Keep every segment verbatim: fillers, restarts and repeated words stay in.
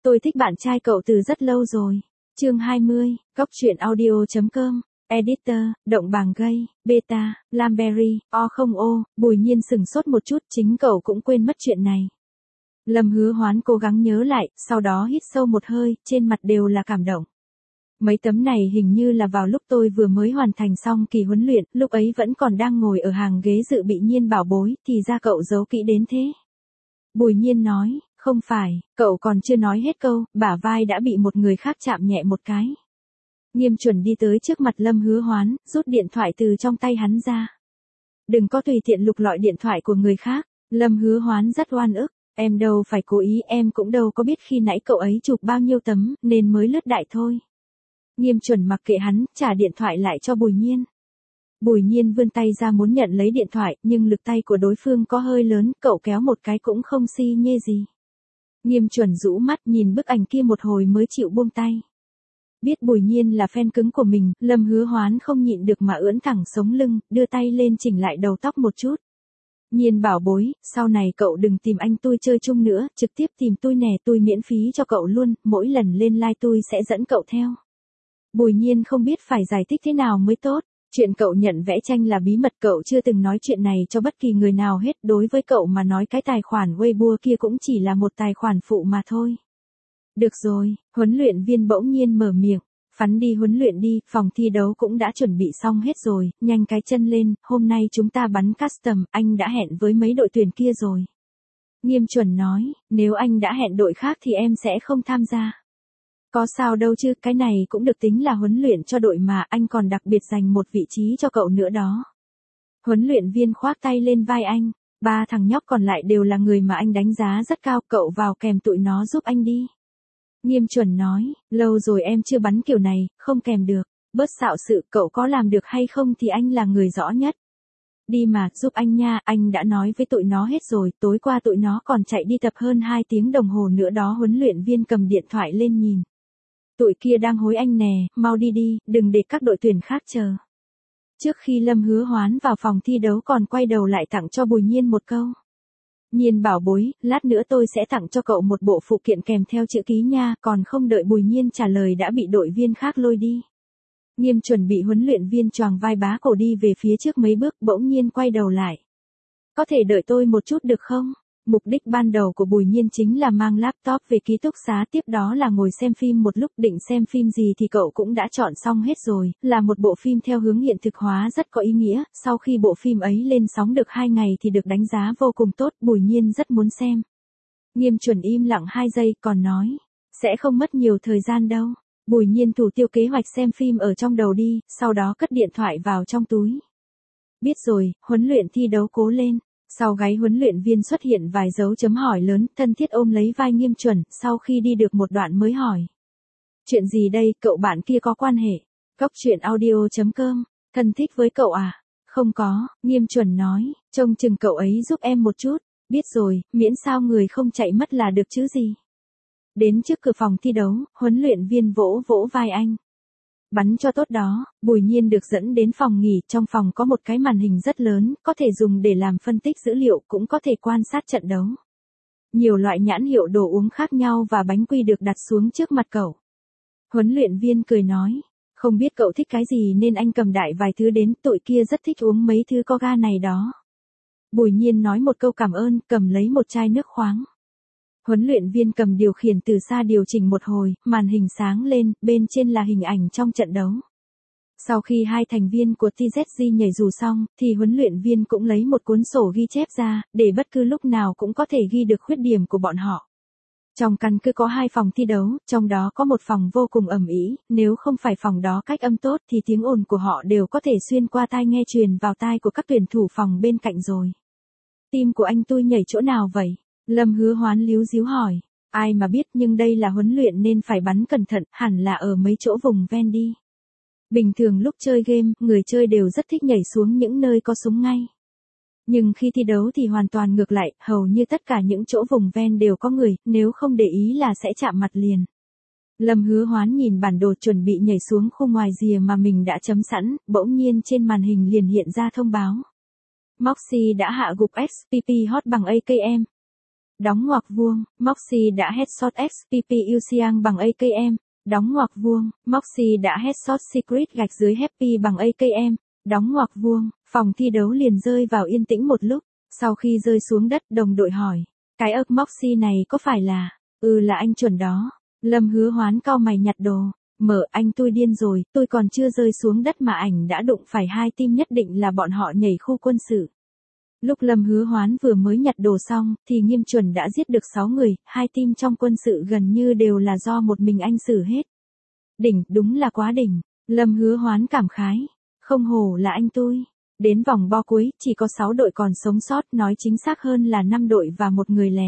Tôi thích bạn trai cậu từ rất lâu rồi. Chương hai mươi, Cóc truyện audio chấm com. Editor, Động Bàng Gây, Beta, Lamberry, O không ô, Bùi Nhiên sừng sốt một chút, chính cậu cũng quên mất chuyện này. Lâm Hứa Hoán cố gắng nhớ lại, sau đó hít sâu một hơi, trên mặt đều là cảm động. Mấy tấm này hình như là vào lúc tôi vừa mới hoàn thành xong kỳ huấn luyện, lúc ấy vẫn còn đang ngồi ở hàng ghế dự bị Nhiên bảo bối, thì ra cậu giấu kỹ đến thế. Bùi Nhiên nói, không phải, cậu còn chưa nói hết câu, bả vai đã bị một người khác chạm nhẹ một cái. Nghiêm Chuẩn đi tới trước mặt Lâm Hứa Hoán, rút điện thoại từ trong tay hắn ra. Đừng có tùy tiện lục lọi điện thoại của người khác. Lâm Hứa Hoán rất oan ức, em đâu phải cố ý, em cũng đâu có biết khi nãy cậu ấy chụp bao nhiêu tấm, nên mới lướt đại thôi. Nghiêm Chuẩn mặc kệ hắn, trả điện thoại lại cho Bùi Nhiên. Bùi Nhiên vươn tay ra muốn nhận lấy điện thoại, nhưng lực tay của đối phương có hơi lớn, cậu kéo một cái cũng không xi nhê gì. Nghiêm Chuẩn rũ mắt nhìn bức ảnh kia một hồi mới chịu buông tay. Biết Bùi Nhiên là fan cứng của mình, Lâm Hứa Hoán không nhịn được mà ưỡn thẳng sống lưng, đưa tay lên chỉnh lại đầu tóc một chút. Nhiên bảo bối, sau này cậu đừng tìm anh tôi chơi chung nữa, trực tiếp tìm tôi nè, tôi miễn phí cho cậu luôn, mỗi lần lên live tôi sẽ dẫn cậu theo. Bùi Nhiên không biết phải giải thích thế nào mới tốt. Chuyện cậu nhận vẽ tranh là bí mật, cậu chưa từng nói chuyện này cho bất kỳ người nào hết, đối với cậu mà nói cái tài khoản Weibo kia cũng chỉ là một tài khoản phụ mà thôi. Được rồi, huấn luyện viên bỗng nhiên mở miệng, phắn đi huấn luyện đi, phòng thi đấu cũng đã chuẩn bị xong hết rồi, nhanh cái chân lên, hôm nay chúng ta bắn custom, anh đã hẹn với mấy đội tuyển kia rồi. Nghiêm Chuẩn nói, nếu anh đã hẹn đội khác thì em sẽ không tham gia. Có sao đâu chứ, cái này cũng được tính là huấn luyện cho đội mà, anh còn đặc biệt dành một vị trí cho cậu nữa đó. Huấn luyện viên khoác tay lên vai anh, ba thằng nhóc còn lại đều là người mà anh đánh giá rất cao, cậu vào kèm tụi nó giúp anh đi. Nghiêm Chuẩn nói, lâu rồi em chưa bắn kiểu này, không kèm được, bớt xạo sự, cậu có làm được hay không thì anh là người rõ nhất. Đi mà, giúp anh nha, anh đã nói với tụi nó hết rồi, tối qua tụi nó còn chạy đi tập hơn hai tiếng đồng hồ nữa đó. Huấn luyện viên cầm điện thoại lên nhìn. Tụi kia đang hối anh nè, mau đi đi, đừng để các đội tuyển khác chờ. Trước khi Lâm Hứa Hoán vào phòng thi đấu còn quay đầu lại tặng cho Bùi Nhiên một câu. Nhiên bảo bối, lát nữa tôi sẽ tặng cho cậu một bộ phụ kiện kèm theo chữ ký nha, còn không đợi Bùi Nhiên trả lời đã bị đội viên khác lôi đi. Nghiêm Chuẩn bị huấn luyện viên choàng vai bá cổ đi về phía trước mấy bước, bỗng nhiên quay đầu lại. Có thể đợi tôi một chút được không? Mục đích ban đầu của Bùi Nhiên chính là mang laptop về ký túc xá, tiếp đó là ngồi xem phim một lúc, định xem phim gì thì cậu cũng đã chọn xong hết rồi, là một bộ phim theo hướng hiện thực hóa rất có ý nghĩa, sau khi bộ phim ấy lên sóng được hai ngày thì được đánh giá vô cùng tốt, Bùi Nhiên rất muốn xem. Nghiêm Chuẩn im lặng hai giây còn nói, sẽ không mất nhiều thời gian đâu. Bùi Nhiên thủ tiêu kế hoạch xem phim ở trong đầu đi, sau đó cất điện thoại vào trong túi. Biết rồi, huấn luyện thi đấu cố lên. Sau gáy huấn luyện viên xuất hiện vài dấu chấm hỏi lớn, thân thiết ôm lấy vai Nghiêm Chuẩn, sau khi đi được một đoạn mới hỏi. Chuyện gì đây, cậu bạn kia có quan hệ? Cóc truyện audio chấm com, thân thích với cậu à? Không có, Nghiêm Chuẩn nói, trông chừng cậu ấy giúp em một chút. Biết rồi, miễn sao người không chạy mất là được chứ gì. Đến trước cửa phòng thi đấu, huấn luyện viên vỗ vỗ vai anh. Bắn cho tốt đó. Bùi Nhiên được dẫn đến phòng nghỉ, trong phòng có một cái màn hình rất lớn, có thể dùng để làm phân tích dữ liệu, cũng có thể quan sát trận đấu. Nhiều loại nhãn hiệu đồ uống khác nhau và bánh quy được đặt xuống trước mặt cậu. Huấn luyện viên cười nói, không biết cậu thích cái gì nên anh cầm đại vài thứ đến, tụi kia rất thích uống mấy thứ có ga này đó. Bùi Nhiên nói một câu cảm ơn, cầm lấy một chai nước khoáng. Huấn luyện viên cầm điều khiển từ xa điều chỉnh một hồi, màn hình sáng lên, bên trên là hình ảnh trong trận đấu. Sau khi hai thành viên của tê zét giê nhảy dù xong, thì huấn luyện viên cũng lấy một cuốn sổ ghi chép ra, để bất cứ lúc nào cũng có thể ghi được khuyết điểm của bọn họ. Trong căn cứ có hai phòng thi đấu, trong đó có một phòng vô cùng ầm ĩ, nếu không phải phòng đó cách âm tốt thì tiếng ồn của họ đều có thể xuyên qua tai nghe truyền vào tai của các tuyển thủ phòng bên cạnh rồi. Team của anh tôi nhảy chỗ nào vậy? Lâm Hứa Hoán líu díu hỏi, ai mà biết, nhưng đây là huấn luyện nên phải bắn cẩn thận, hẳn là ở mấy chỗ vùng ven đi. Bình thường lúc chơi game, người chơi đều rất thích nhảy xuống những nơi có súng ngay. Nhưng khi thi đấu thì hoàn toàn ngược lại, hầu như tất cả những chỗ vùng ven đều có người, nếu không để ý là sẽ chạm mặt liền. Lâm Hứa Hoán nhìn bản đồ chuẩn bị nhảy xuống khu ngoài rìa mà mình đã chấm sẵn, bỗng nhiên trên màn hình liền hiện ra thông báo. Moxie đã hạ gục ét pê pê hot bằng a ca em. đóng ngoặc vuông, Moxie đã headshot X P P U Siang bằng a ca em, đóng ngoặc vuông, Moxie đã headshot Secret gạch dưới Happy bằng a ca em, đóng ngoặc vuông, phòng thi đấu liền rơi vào yên tĩnh một lúc, sau khi rơi xuống đất đồng đội hỏi, cái ức Moxie này có phải là, ừ là anh chuẩn đó, Lâm Hứa Hoán cau mày nhặt đồ, mở anh tôi điên rồi, tôi còn chưa rơi xuống đất mà ảnh đã đụng phải hai team nhất định là bọn họ nhảy khu quân sự. Lúc Lâm Hứa Hoán vừa mới nhặt đồ xong, thì Nghiêm Chuẩn đã giết được sáu người, hai team trong quân sự gần như đều là do một mình anh xử hết. Đỉnh, đúng là quá đỉnh, Lâm Hứa Hoán cảm khái, không hổ là anh tôi. Đến vòng bo cuối, chỉ có sáu đội còn sống sót, nói chính xác hơn là năm đội và một người lẻ.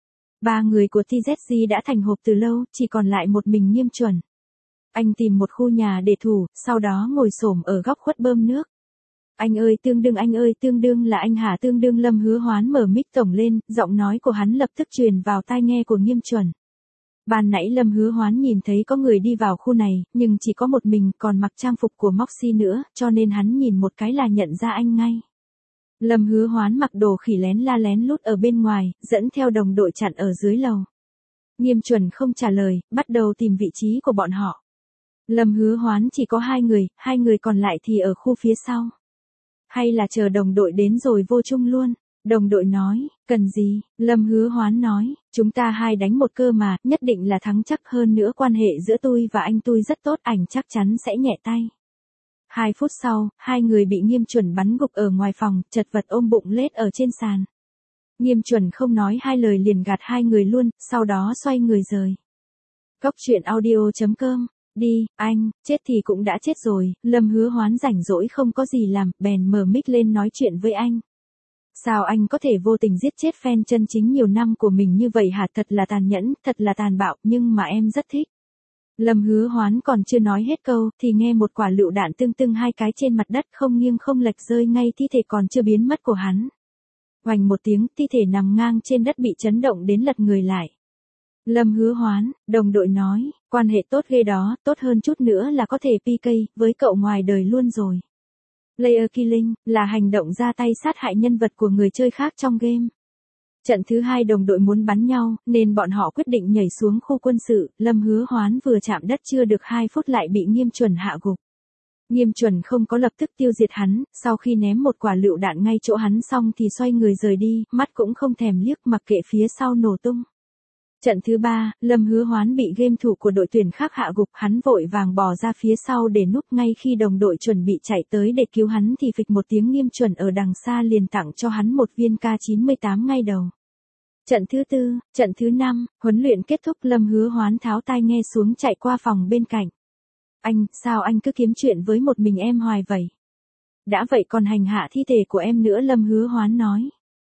Ba người của tê dét giê đã thành hộp từ lâu, chỉ còn lại một mình Nghiêm Chuẩn. Anh tìm một khu nhà để thủ, sau đó ngồi xổm ở góc khuất bơm nước. Anh ơi tương đương anh ơi tương đương là anh hả tương đương Lâm Hứa Hoán mở mic tổng lên, giọng nói của hắn lập tức truyền vào tai nghe của Nghiêm Chuẩn. Ban nãy Lâm Hứa Hoán nhìn thấy có người đi vào khu này, nhưng chỉ có một mình còn mặc trang phục của Moxie nữa, cho nên hắn nhìn một cái là nhận ra anh ngay. Lâm Hứa Hoán mặc đồ khỉ lén la lén lút ở bên ngoài, dẫn theo đồng đội chặn ở dưới lầu. Nghiêm Chuẩn không trả lời, bắt đầu tìm vị trí của bọn họ. Lâm Hứa Hoán chỉ có hai người, hai người còn lại thì ở khu phía sau. Hay là chờ đồng đội đến rồi vô chung luôn? Đồng đội nói, cần gì? Lâm Hứa Hoán nói, chúng ta hai đánh một cơ mà, nhất định là thắng chắc hơn nữa quan hệ giữa tôi và anh tôi rất tốt, ảnh chắc chắn sẽ nhẹ tay. Hai phút sau, hai người bị Nghiêm Chuẩn bắn gục ở ngoài phòng, chật vật ôm bụng lết ở trên sàn. Nghiêm Chuẩn không nói hai lời liền gạt hai người luôn, sau đó xoay người rời. Góc truyện audio chấm com Đi, anh, chết thì cũng đã chết rồi, Lâm Hứa Hoán rảnh rỗi không có gì làm, bèn mở mic lên nói chuyện với anh. Sao anh có thể vô tình giết chết fan chân chính nhiều năm của mình như vậy hả? Thật là tàn nhẫn, thật là tàn bạo, nhưng mà em rất thích. Lâm Hứa Hoán còn chưa nói hết câu, thì nghe một quả lựu đạn tương tưng hai cái trên mặt đất không nghiêng không lệch rơi ngay thi thể còn chưa biến mất của hắn. Oành một tiếng, thi thể nằm ngang trên đất bị chấn động đến lật người lại. Lâm Hứa Hoán, đồng đội nói, quan hệ tốt ghê đó, tốt hơn chút nữa là có thể pê ca, với cậu ngoài đời luôn rồi. Player killing, là hành động ra tay sát hại nhân vật của người chơi khác trong game. Trận thứ hai đồng đội muốn bắn nhau, nên bọn họ quyết định nhảy xuống khu quân sự, Lâm Hứa Hoán vừa chạm đất chưa được hai phút lại bị Nghiêm Chuẩn hạ gục. Nghiêm Chuẩn không có lập tức tiêu diệt hắn, sau khi ném một quả lựu đạn ngay chỗ hắn xong thì xoay người rời đi, mắt cũng không thèm liếc mặc kệ phía sau nổ tung. Trận thứ ba, Lâm Hứa Hoán bị game thủ của đội tuyển khác hạ gục, hắn vội vàng bò ra phía sau để núp, ngay khi đồng đội chuẩn bị chạy tới để cứu hắn thì phịch một tiếng Nghiêm Chuẩn ở đằng xa liền tặng cho hắn một viên K chín mươi tám ngay đầu. Trận thứ tư, trận thứ năm, huấn luyện kết thúc, Lâm Hứa Hoán tháo tai nghe xuống chạy qua phòng bên cạnh. Anh, sao anh cứ kiếm chuyện với một mình em hoài vậy? Đã vậy còn hành hạ thi thể của em nữa, Lâm Hứa Hoán nói.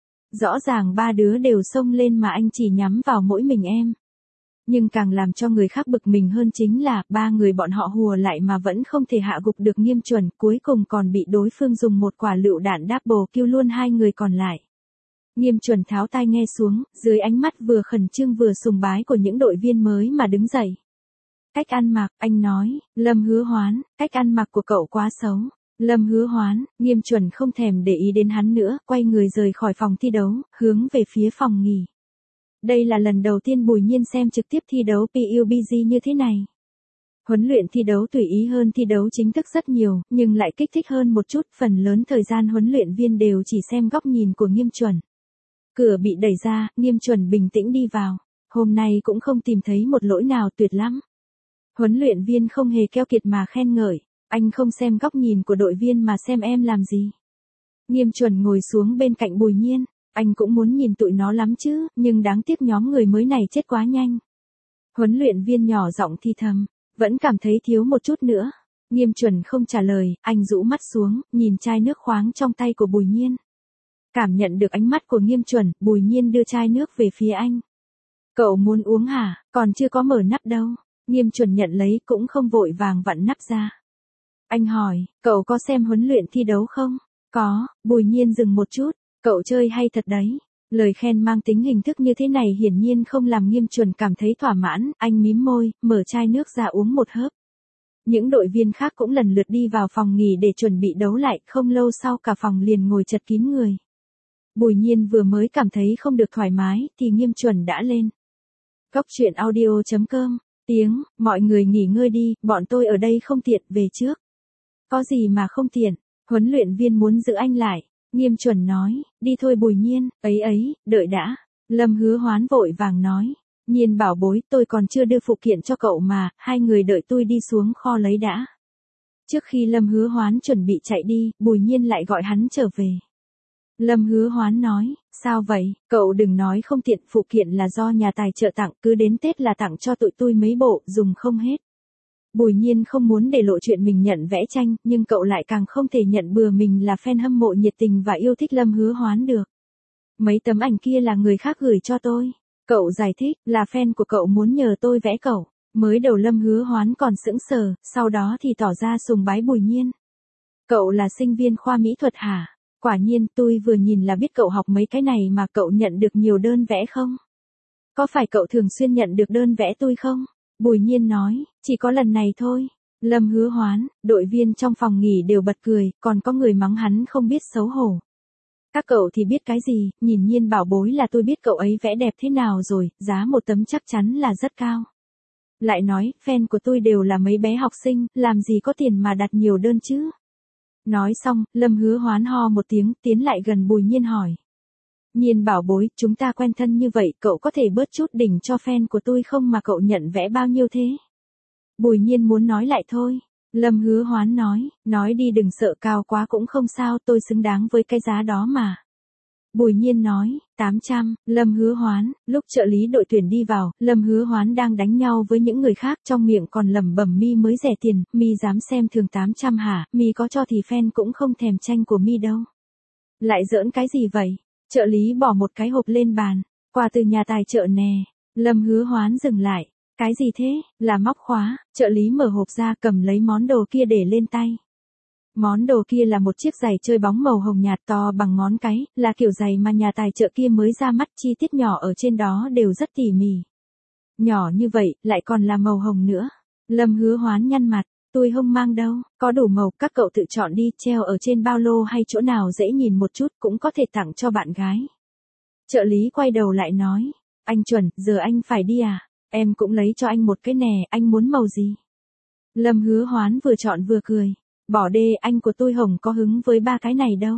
Rõ ràng ba đứa đều xông lên mà anh chỉ nhắm vào mỗi mình em. Nhưng càng làm cho người khác bực mình hơn chính là ba người bọn họ hùa lại mà vẫn không thể hạ gục được Nghiêm Chuẩn, cuối cùng còn bị đối phương dùng một quả lựu đạn double kill luôn hai người còn lại. Nghiêm Chuẩn tháo tai nghe xuống, dưới ánh mắt vừa khẩn trương vừa sùng bái của những đội viên mới mà đứng dậy. Cách ăn mặc, anh nói, Lâm Hứa Hoán, cách ăn mặc của cậu quá xấu. Lâm Hứa Hoán, Nghiêm Chuẩn không thèm để ý đến hắn nữa, quay người rời khỏi phòng thi đấu, hướng về phía phòng nghỉ. Đây là lần đầu tiên Bùi Nhiên xem trực tiếp thi đấu pê u bê giê như thế này. Huấn luyện thi đấu tùy ý hơn thi đấu chính thức rất nhiều, nhưng lại kích thích hơn một chút, phần lớn thời gian huấn luyện viên đều chỉ xem góc nhìn của Nghiêm Chuẩn. Cửa bị đẩy ra, Nghiêm Chuẩn bình tĩnh đi vào. Hôm nay cũng không tìm thấy một lỗi nào, tuyệt lắm. Huấn luyện viên không hề keo kiệt mà khen ngợi. Anh không xem góc nhìn của đội viên mà xem em làm gì. Nghiêm Chuẩn ngồi xuống bên cạnh Bùi Nhiên. Anh cũng muốn nhìn tụi nó lắm chứ, nhưng đáng tiếc nhóm người mới này chết quá nhanh. Huấn luyện viên nhỏ giọng thì thầm, vẫn cảm thấy thiếu một chút nữa. Nghiêm Chuẩn không trả lời, anh rũ mắt xuống, nhìn chai nước khoáng trong tay của Bùi Nhiên. Cảm nhận được ánh mắt của Nghiêm Chuẩn, Bùi Nhiên đưa chai nước về phía anh. Cậu muốn uống hả? Còn chưa có mở nắp đâu. Nghiêm Chuẩn nhận lấy cũng không vội vàng vặn nắp ra. Anh hỏi, cậu có xem huấn luyện thi đấu không? Có, Bùi Nhiên dừng một chút, cậu chơi hay thật đấy. Lời khen mang tính hình thức như thế này hiển nhiên không làm Nghiêm Chuẩn cảm thấy thỏa mãn, anh mím môi, mở chai nước ra uống một hớp. Những đội viên khác cũng lần lượt đi vào phòng nghỉ để chuẩn bị đấu lại, không lâu sau cả phòng liền ngồi chật kín người. Bùi Nhiên vừa mới cảm thấy không được thoải mái, thì Nghiêm Chuẩn đã lên. Cốc truyện audio chấm com, tiếng, mọi người nghỉ ngơi đi, bọn tôi ở đây không tiện, về trước. Có gì mà không tiện, huấn luyện viên muốn giữ anh lại. Nghiêm Chuẩn nói, đi thôi Bùi Nhiên, ấy ấy, đợi đã. Lâm Hứa Hoán vội vàng nói, Nhiên bảo bối, tôi còn chưa đưa phụ kiện cho cậu mà, hai người đợi tôi đi xuống kho lấy đã. Trước khi Lâm Hứa Hoán chuẩn bị chạy đi, Bùi Nhiên lại gọi hắn trở về. Lâm Hứa Hoán nói, sao vậy, cậu đừng nói không tiện, phụ kiện là do nhà tài trợ tặng, cứ đến Tết là tặng cho tụi tôi mấy bộ, dùng không hết. Bùi Nhiên không muốn để lộ chuyện mình nhận vẽ tranh, nhưng cậu lại càng không thể nhận bừa mình là fan hâm mộ nhiệt tình và yêu thích Lâm Hứa Hoán được. Mấy tấm ảnh kia là người khác gửi cho tôi. Cậu giải thích, là fan của cậu muốn nhờ tôi vẽ cậu. Mới đầu Lâm Hứa Hoán còn sững sờ, sau đó thì tỏ ra sùng bái Bùi Nhiên. Cậu là sinh viên khoa mỹ thuật hả? Quả nhiên, tôi vừa nhìn là biết cậu học mấy cái này mà. Cậu nhận được nhiều đơn vẽ không? Có phải cậu thường xuyên nhận được đơn vẽ tôi không? Bùi Nhiên nói, chỉ có lần này thôi. Lâm Hứa Hoán, đội viên trong phòng nghỉ đều bật cười, còn có người mắng hắn không biết xấu hổ. Các cậu thì biết cái gì, nhìn Nhiên bảo bối là tôi biết cậu ấy vẽ đẹp thế nào rồi, giá một tấm chắc chắn là rất cao. Lại nói, fan của tôi đều là mấy bé học sinh, làm gì có tiền mà đặt nhiều đơn chứ. Nói xong, Lâm Hứa Hoán ho một tiếng, tiến lại gần Bùi Nhiên hỏi. Nhiên bảo bối, chúng ta quen thân như vậy, cậu có thể bớt chút đỉnh cho fan của tôi không mà cậu nhận vẽ bao nhiêu thế? Bùi Nhiên muốn nói lại thôi. Lâm Hứa Hoán nói, nói đi đừng sợ, cao quá cũng không sao, tôi xứng đáng với cái giá đó mà. Bùi Nhiên nói, tám trăm, Lâm Hứa Hoán, lúc trợ lý đội tuyển đi vào, Lâm Hứa Hoán đang đánh nhau với những người khác, trong miệng còn lẩm bẩm mi mới rẻ tiền, mi dám xem thường tám trăm hả, mi có cho thì fan cũng không thèm tranh của mi đâu. Lại giỡn cái gì vậy? Trợ lý bỏ một cái hộp lên bàn, quà từ nhà tài trợ nè. Lâm Hứa Hoán dừng lại, cái gì thế, là móc khóa, trợ lý mở hộp ra cầm lấy món đồ kia để lên tay. Món đồ kia là một chiếc giày chơi bóng màu hồng nhạt to bằng ngón cái, là kiểu giày mà nhà tài trợ kia mới ra mắt, chi tiết nhỏ ở trên đó đều rất tỉ mỉ. Nhỏ như vậy, lại còn là màu hồng nữa. Lâm Hứa Hoán nhăn mặt, tôi không mang đâu, có đủ màu, các cậu tự chọn đi, treo ở trên ba lô hay chỗ nào dễ nhìn một chút, cũng có thể tặng cho bạn gái. Trợ lý quay đầu lại nói, anh Chuẩn, giờ anh phải đi à, em cũng lấy cho anh một cái nè, anh muốn màu gì? Lâm Hứa Hoán vừa chọn vừa cười. Bỏ đê, anh của tôi hồng có hứng với ba cái này đâu.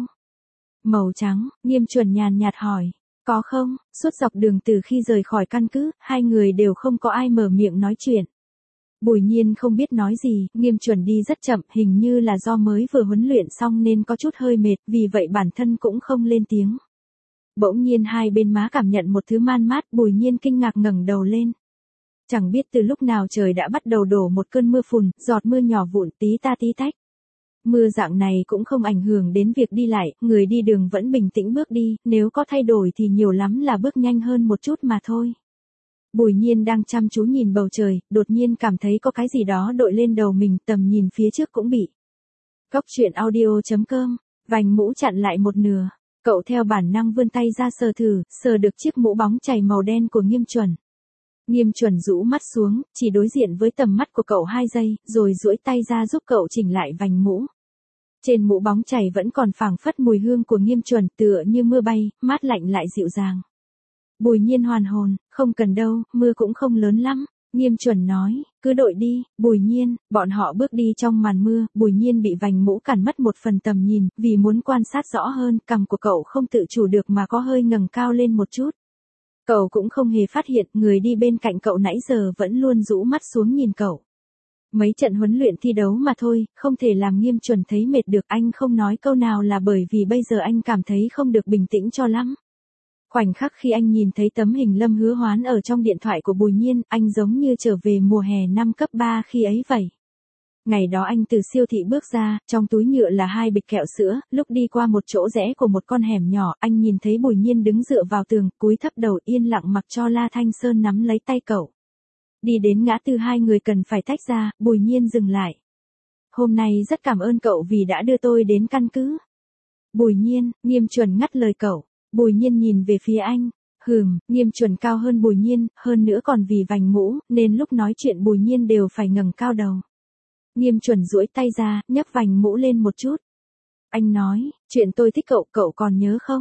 Màu trắng, Nghiêm Chuẩn nhàn nhạt hỏi. Có không, suốt dọc đường từ khi rời khỏi căn cứ, hai người đều không có ai mở miệng nói chuyện. Bùi Nhiên không biết nói gì, Nghiêm Chuẩn đi rất chậm, hình như là do mới vừa huấn luyện xong nên có chút hơi mệt, vì vậy bản thân cũng không lên tiếng. Bỗng nhiên hai bên má cảm nhận một thứ man mát, Bùi Nhiên kinh ngạc ngẩng đầu lên. Chẳng biết từ lúc nào trời đã bắt đầu đổ một cơn mưa phùn, giọt mưa nhỏ vụn tí ta tí tách. Mưa dạng này cũng không ảnh hưởng đến việc đi lại, người đi đường vẫn bình tĩnh bước đi, nếu có thay đổi thì nhiều lắm là bước nhanh hơn một chút mà thôi. Bùi Nhiên đang chăm chú nhìn bầu trời, đột nhiên cảm thấy có cái gì đó đội lên đầu mình, tầm nhìn phía trước cũng bị. Cốc truyện audio chấm com, vành mũ chặn lại một nửa, cậu theo bản năng vươn tay ra sờ thử, sờ được chiếc mũ bóng chày màu đen của Nghiêm Chuẩn. Nghiêm Chuẩn rũ mắt xuống, chỉ đối diện với tầm mắt của cậu hai giây, rồi duỗi tay ra giúp cậu chỉnh lại vành mũ. Trên mũ bóng chày vẫn còn phảng phất mùi hương của Nghiêm Chuẩn, tựa như mưa bay, mát lạnh lại dịu dàng. Bùi Nhiên hoàn hồn, không cần đâu, mưa cũng không lớn lắm. Nghiêm Chuẩn nói, cứ đội đi, Bùi Nhiên. Bọn họ bước đi trong màn mưa, Bùi Nhiên bị vành mũ cản mất một phần tầm nhìn, vì muốn quan sát rõ hơn, cằm của cậu không tự chủ được mà có hơi ngẩng cao lên một chút. Cậu cũng không hề phát hiện, người đi bên cạnh cậu nãy giờ vẫn luôn rũ mắt xuống nhìn cậu. Mấy trận huấn luyện thi đấu mà thôi, không thể làm Nghiêm Chuẩn thấy mệt được, anh không nói câu nào là bởi vì bây giờ anh cảm thấy không được bình tĩnh cho lắm. Khoảnh khắc khi anh nhìn thấy tấm hình Lâm Hứa Hoán ở trong điện thoại của Bùi Nhiên, anh giống như trở về mùa hè năm cấp ba khi ấy vậy. Ngày đó anh từ siêu thị bước ra, trong túi nhựa là hai bịch kẹo sữa, lúc đi qua một chỗ rẽ của một con hẻm nhỏ, anh nhìn thấy Bùi Nhiên đứng dựa vào tường, cúi thấp đầu yên lặng mặc cho La Thanh Sơn nắm lấy tay cậu. Đi đến ngã tư hai người cần phải tách ra, Bùi Nhiên dừng lại. Hôm nay rất cảm ơn cậu vì đã đưa tôi đến căn cứ. Bùi Nhiên, Nghiêm Chuẩn ngắt lời cậu. Bùi Nhiên nhìn về phía anh. Hừm, Nghiêm Chuẩn cao hơn Bùi Nhiên, hơn nữa còn vì vành mũ, nên lúc nói chuyện Bùi Nhiên đều phải ngẩng cao đầu. Nghiêm Chuẩn duỗi tay ra, nhấc vành mũ lên một chút. Anh nói, chuyện tôi thích cậu, cậu còn nhớ không?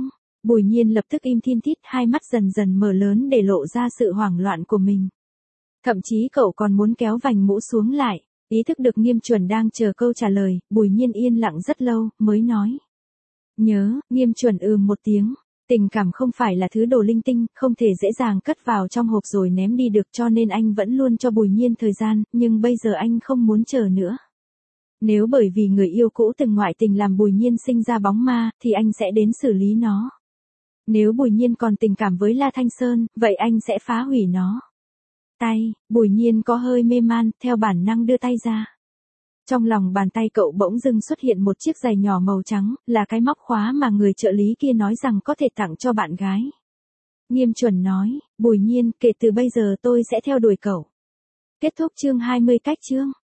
Bùi Nhiên lập tức im thiên thít, hai mắt dần dần mở lớn để lộ ra sự hoảng loạn của mình. Thậm chí cậu còn muốn kéo vành mũ xuống lại. Ý thức được Nghiêm Chuẩn đang chờ câu trả lời, Bùi Nhiên yên lặng rất lâu, mới nói. Nhớ, Nghiêm Chuẩn ừm một tiếng. Tình cảm không phải là thứ đồ linh tinh, không thể dễ dàng cất vào trong hộp rồi ném đi được, cho nên anh vẫn luôn cho Bùi Nhiên thời gian, nhưng bây giờ anh không muốn chờ nữa. Nếu bởi vì người yêu cũ từng ngoại tình làm Bùi Nhiên sinh ra bóng ma, thì anh sẽ đến xử lý nó. Nếu Bùi Nhiên còn tình cảm với La Thanh Sơn, vậy anh sẽ phá hủy nó. Tay, Bùi Nhiên có hơi mê man, theo bản năng đưa tay ra. Trong lòng bàn tay cậu bỗng dưng xuất hiện một chiếc giày nhỏ màu trắng, là cái móc khóa mà người trợ lý kia nói rằng có thể tặng cho bạn gái. Nghiêm Chuẩn nói, Bùi Nhiên, kể từ bây giờ tôi sẽ theo đuổi cậu. Kết thúc chương hai mươi cách chương.